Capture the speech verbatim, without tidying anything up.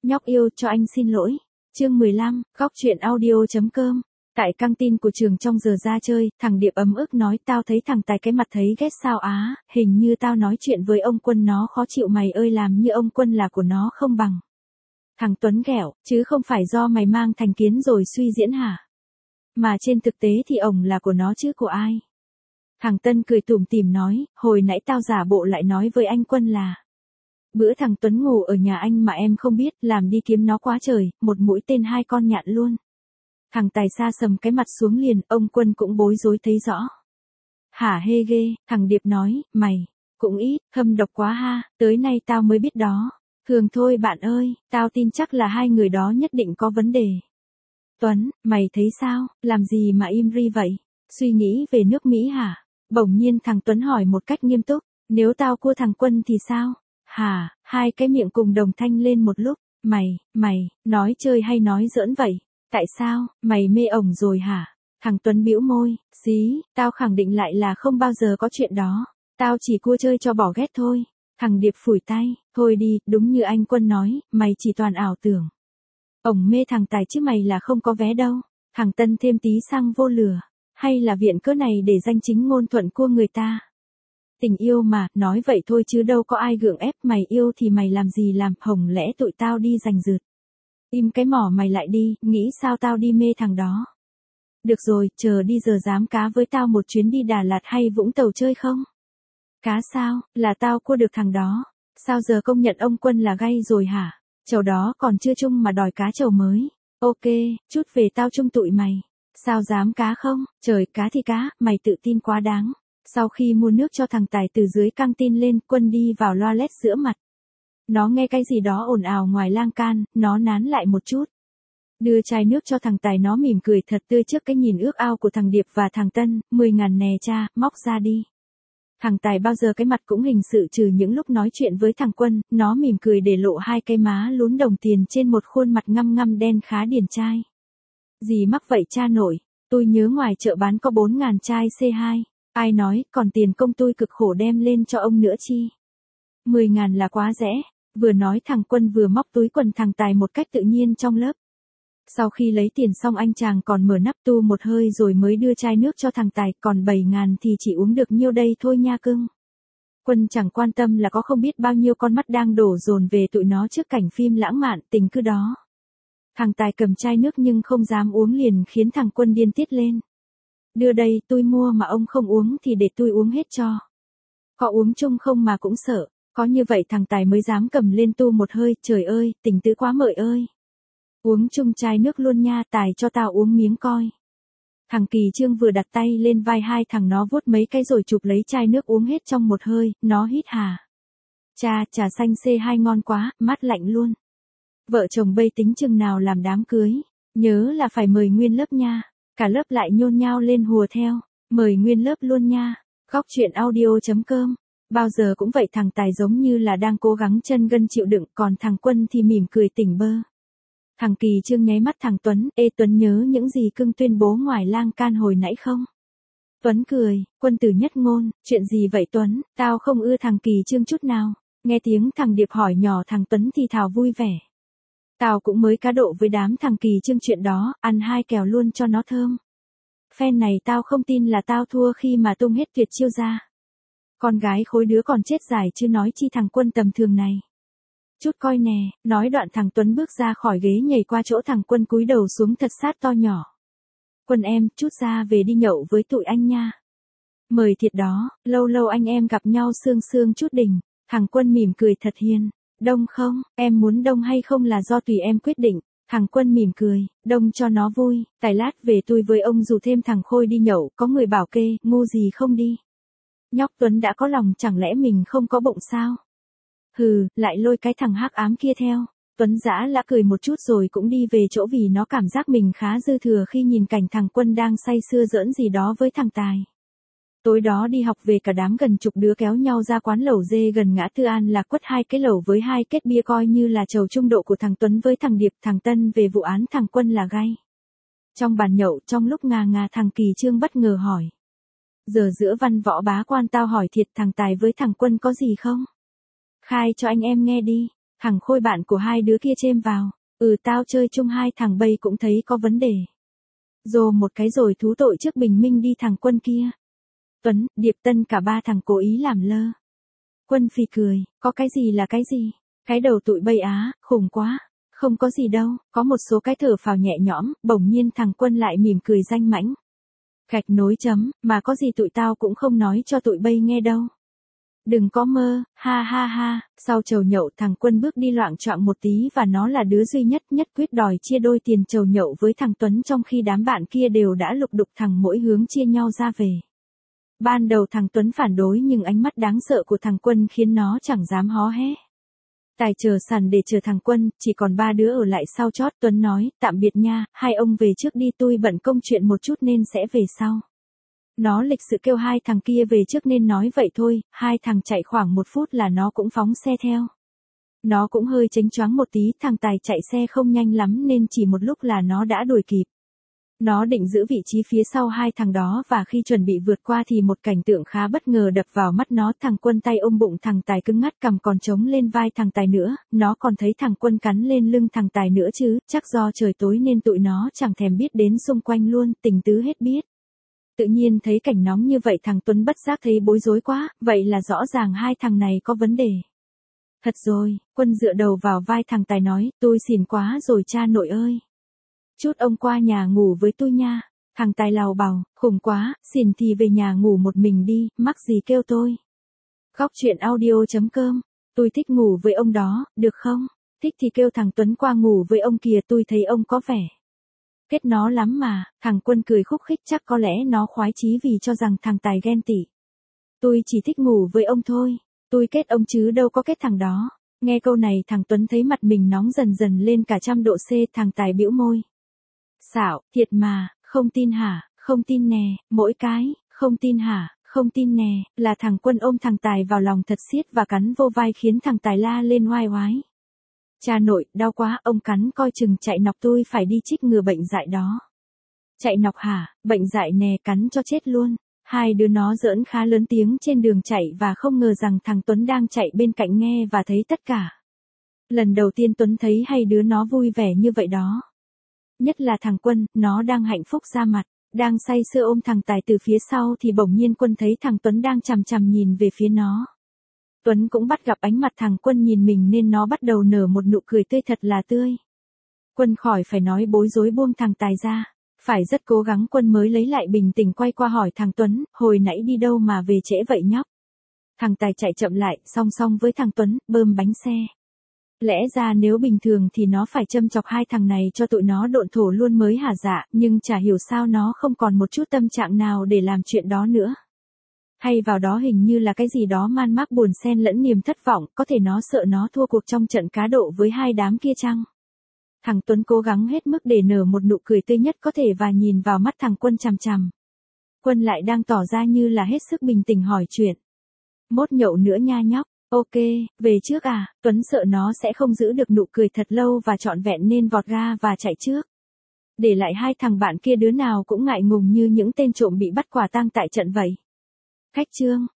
Nhóc yêu cho anh xin lỗi. Chương mười lăm, góc truyện audio.com. Tại căng tin của trường trong giờ ra chơi, thằng Điệp ấm ức nói tao thấy thằng Tài cái mặt thấy ghét sao á, hình như tao nói chuyện với ông Quân nó khó chịu mày ơi làm như ông Quân là của nó không bằng. Thằng Tuấn ghẹo, chứ không phải do mày mang thành kiến rồi suy diễn hả? Mà trên thực tế thì ổng là của nó chứ của ai? Thằng Tân cười tủm tỉm nói, hồi nãy tao giả bộ lại nói với anh Quân là bữa thằng Tuấn ngủ ở nhà anh mà em không biết, làm đi kiếm nó quá trời, một mũi tên hai con nhạn luôn. Thằng Tài xa sầm cái mặt xuống liền, ông Quân cũng bối rối thấy rõ. Hả hê ghê, thằng Điệp nói, mày, cũng ít, thâm độc quá ha, tới nay tao mới biết đó. Thường thôi bạn ơi, tao tin chắc là hai người đó nhất định có vấn đề. Tuấn, mày thấy sao, làm gì mà im ri vậy? Suy nghĩ về nước Mỹ hả? Bỗng nhiên thằng Tuấn hỏi một cách nghiêm túc, nếu tao cua thằng Quân thì sao? Hả, hai cái miệng cùng đồng thanh lên một lúc, mày, mày, nói chơi hay nói giỡn vậy? Tại sao, mày mê ổng rồi hả? Thằng Tuấn bĩu môi, xí, tao khẳng định lại là không bao giờ có chuyện đó. Tao chỉ cua chơi cho bỏ ghét thôi. Thằng Điệp phủi tay, thôi đi, đúng như anh Quân nói, mày chỉ toàn ảo tưởng. Ổng mê thằng Tài chứ mày là không có vé đâu. Thằng Tân thêm tí xăng vô lửa. Hay là viện cớ này để danh chính ngôn thuận cua người ta? Tình yêu mà, nói vậy thôi chứ đâu có ai gượng ép, mày yêu thì mày làm gì làm, hổng lẽ tụi tao đi giành rượt. Im cái mỏ mày lại đi, nghĩ sao tao đi mê thằng đó. Được rồi, chờ đi giờ dám cá với tao một chuyến đi Đà Lạt hay Vũng Tàu chơi không? Cá sao, là tao cua được thằng đó. Sao giờ công nhận ông Quân là gay rồi hả? Chầu đó còn chưa chung mà đòi cá chầu mới. Ok, chút về tao chung tụi mày. Sao dám cá không? Trời, cá thì cá, mày tự tin quá đáng. Sau khi mua nước cho thằng Tài từ dưới căng tin lên, Quân đi vào loa lét giữa mặt. Nó nghe cái gì đó ồn ào ngoài lan can, nó nán lại một chút. Đưa chai nước cho thằng Tài, nó mỉm cười thật tươi trước cái nhìn ước ao của thằng Điệp và thằng Tân, mười ngàn nè cha, móc ra đi. Thằng Tài bao giờ cái mặt cũng hình sự trừ những lúc nói chuyện với thằng Quân, nó mỉm cười để lộ hai cái má lún đồng tiền trên một khuôn mặt ngăm ngăm đen khá điển trai. Gì mắc vậy cha nội, tôi nhớ ngoài chợ bán có bốn ngàn chai xê hai, ai nói, còn tiền công tôi cực khổ đem lên cho ông nữa chi. Mười ngàn là quá rẻ, vừa nói thằng Quân vừa móc túi quần thằng Tài một cách tự nhiên trong lớp. Sau khi lấy tiền xong anh chàng còn mở nắp tu một hơi rồi mới đưa chai nước cho thằng Tài, còn bảy ngàn thì chỉ uống được nhiêu đây thôi nha cưng. Quân chẳng quan tâm là có không biết bao nhiêu con mắt đang đổ dồn về tụi nó trước cảnh phim lãng mạn tình cư đó. Thằng Tài cầm chai nước nhưng không dám uống liền khiến thằng Quân điên tiết lên. Đưa đây, tôi mua mà ông không uống thì để tôi uống hết cho. Có uống chung không mà cũng sợ, có như vậy thằng Tài mới dám cầm lên tu một hơi, trời ơi, tình tứ quá mợi ơi. Uống chung chai nước luôn nha, Tài cho tao uống miếng coi. Thằng Kỳ Trương vừa đặt tay lên vai hai thằng nó vuốt mấy cái rồi chụp lấy chai nước uống hết trong một hơi, nó hít hà. Cha, trà xanh xê hai ngon quá, mát lạnh luôn. Vợ chồng bây tính chừng nào làm đám cưới, nhớ là phải mời nguyên lớp nha. Cả lớp lại nhôn nhao lên hùa theo, mời nguyên lớp luôn nha. Góc truyện audio.com. Bao giờ cũng vậy, thằng Tài giống như là đang cố gắng chân gân chịu đựng, còn thằng Quân thì mỉm cười tỉnh bơ. Thằng Kỳ Trương nháy mắt thằng Tuấn, ê Tuấn nhớ những gì cưng tuyên bố ngoài lang can hồi nãy không? Tuấn cười, Quân tử nhất ngôn, chuyện gì vậy Tuấn, tao không ưa thằng Kỳ Trương chút nào. Nghe tiếng thằng Điệp hỏi nhỏ thằng Tuấn thì thào vui vẻ. Tao cũng mới cá độ với đám thằng Kỳ Trương chuyện đó, ăn hai kèo luôn cho nó thơm. Phen này tao không tin là tao thua khi mà tung hết tuyệt chiêu ra. Con gái khối đứa còn chết dài chứ nói chi thằng Quân tầm thường này. Chút coi nè, nói đoạn thằng Tuấn bước ra khỏi ghế nhảy qua chỗ thằng Quân cúi đầu xuống thật sát to nhỏ. Quân em, chút ra về đi nhậu với tụi anh nha. Mời thiệt đó, lâu lâu anh em gặp nhau sương sương chút đỉnh. Thằng Quân mỉm cười thật hiền. Đông không, em muốn đông hay không là do tùy em quyết định. Thằng Quân mỉm cười, đông cho nó vui, tài lát về tôi với ông rủ thêm thằng Khôi đi nhậu, có người bảo kê, ngu gì không đi. Nhóc Tuấn đã có lòng, chẳng lẽ mình không có bụng sao? Hừ, lại lôi cái thằng hắc ám kia theo. Tuấn giã lã cười một chút rồi cũng đi về chỗ vì nó cảm giác mình khá dư thừa khi nhìn cảnh thằng Quân đang say sưa giỡn gì đó với thằng Tài. Tối đó đi học về cả đám gần chục đứa kéo nhau ra quán lẩu dê gần ngã Tư An là quất hai cái lẩu với hai kết bia coi như là chầu trung độ của thằng Tuấn với thằng Điệp. Thằng Tân về vụ án thằng Quân là gay. Trong bàn nhậu, trong lúc ngà ngà thằng Kỳ Trương bất ngờ hỏi. Giờ giữa văn võ bá quan tao hỏi thiệt, thằng Tài với thằng Quân có gì không? Khai cho anh em nghe đi. Thằng Khôi bạn của hai đứa kia chêm vào. Ừ tao chơi chung hai thằng Bay cũng thấy có vấn đề. Dồ một cái rồi thú tội trước bình minh đi thằng Quân kia. Tuấn, Điệp Tân cả ba thằng cố ý làm lơ. Quân phì cười, có cái gì là cái gì? Cái đầu tụi Bay á, khủng quá. Không có gì đâu, có một số cái thở phào nhẹ nhõm, bỗng nhiên thằng Quân lại mỉm cười danh mãnh. Gạch nối chấm, mà có gì tụi tao cũng không nói cho tụi Bay nghe đâu. Đừng có mơ, ha ha ha, sau chầu nhậu thằng Quân bước đi loạng choạng một tí và nó là đứa duy nhất nhất quyết đòi chia đôi tiền chầu nhậu với thằng Tuấn trong khi đám bạn kia đều đã lục đục thằng mỗi hướng chia nhau ra về. Ban đầu thằng Tuấn phản đối nhưng ánh mắt đáng sợ của thằng Quân khiến nó chẳng dám hó hé. Tài chờ sẵn để chờ thằng Quân, chỉ còn ba đứa ở lại sau chót. Tuấn nói, tạm biệt nha, hai ông về trước đi, tôi bận công chuyện một chút nên sẽ về sau. Nó lịch sự kêu hai thằng kia về trước nên nói vậy thôi, hai thằng chạy khoảng một phút là nó cũng phóng xe theo. Nó cũng hơi chếnh choáng một tí, thằng Tài chạy xe không nhanh lắm nên chỉ một lúc là nó đã đuổi kịp. Nó định giữ vị trí phía sau hai thằng đó và khi chuẩn bị vượt qua thì một cảnh tượng khá bất ngờ đập vào mắt nó. Thằng Quân tay ôm bụng thằng Tài cứng ngắt, cằm còn trống lên vai thằng Tài nữa, nó còn thấy thằng Quân cắn lên lưng thằng Tài nữa chứ, chắc do trời tối nên tụi nó chẳng thèm biết đến xung quanh luôn, tình tứ hết biết. Tự nhiên thấy cảnh nóng như vậy thằng Tuấn bất giác thấy bối rối quá, vậy là rõ ràng hai thằng này có vấn đề. Thật rồi, Quân dựa đầu vào vai thằng Tài nói, tôi xỉn quá rồi cha nội ơi. Chút ông qua nhà ngủ với tôi nha. Thằng Tài lào bào, khủng quá, xỉn thì về nhà ngủ một mình đi, mắc gì kêu tôi. Góc chuyện audio chấm com, tôi thích ngủ với ông đó, được không? Thích thì kêu thằng Tuấn qua ngủ với ông kìa, tôi thấy ông có vẻ kết nó lắm mà. Thằng Quân cười khúc khích, chắc có lẽ nó khoái chí vì cho rằng thằng Tài ghen tị. Tôi chỉ thích ngủ với ông thôi, tôi kết ông chứ đâu có kết thằng đó. Nghe câu này thằng Tuấn thấy mặt mình nóng dần dần lên cả trăm độ C. Thằng Tài bĩu môi. Xạo, thiệt mà, không tin hả, không tin nè, mỗi cái, không tin hả, không tin nè, là thằng Quân ôm thằng Tài vào lòng thật siết và cắn vô vai khiến thằng Tài la lên oai oái. Cha nội, đau quá, ông cắn coi chừng chạy nọc, tôi phải đi chích ngừa bệnh dại đó. Chạy nọc hả, bệnh dại nè, cắn cho chết luôn. Hai đứa nó giỡn khá lớn tiếng trên đường chạy và không ngờ rằng thằng Tuấn đang chạy bên cạnh nghe và thấy tất cả. Lần đầu tiên Tuấn thấy hai đứa nó vui vẻ như vậy đó. Nhất là thằng Quân, nó đang hạnh phúc ra mặt, đang say sưa ôm thằng Tài từ phía sau thì bỗng nhiên Quân thấy thằng Tuấn đang chằm chằm nhìn về phía nó. Tuấn cũng bắt gặp ánh mặt thằng Quân nhìn mình nên nó bắt đầu nở một nụ cười tươi thật là tươi. Quân khỏi phải nói bối rối buông thằng Tài ra. Phải rất cố gắng Quân mới lấy lại bình tĩnh quay qua hỏi thằng Tuấn, hồi nãy đi đâu mà về trễ vậy nhóc? Thằng Tài chạy chậm lại, song song với thằng Tuấn, bơm bánh xe. Lẽ ra nếu bình thường thì nó phải châm chọc hai thằng này cho tụi nó độn thổ luôn mới hả dạ, nhưng chả hiểu sao nó không còn một chút tâm trạng nào để làm chuyện đó nữa. Hay vào đó hình như là cái gì đó man mác buồn xen lẫn niềm thất vọng, có thể nó sợ nó thua cuộc trong trận cá độ với hai đám kia chăng? Thằng Tuấn cố gắng hết mức để nở một nụ cười tươi nhất có thể và nhìn vào mắt thằng Quân chằm chằm. Quân lại đang tỏ ra như là hết sức bình tĩnh hỏi chuyện. Mốt nhậu nữa nha nhóc. Ok, về trước à? Tuấn sợ nó sẽ không giữ được nụ cười thật lâu và trọn vẹn nên vọt ra và chạy trước. Để lại hai thằng bạn kia đứa nào cũng ngại ngùng như những tên trộm bị bắt quả tang tại trận vậy. Khách trương.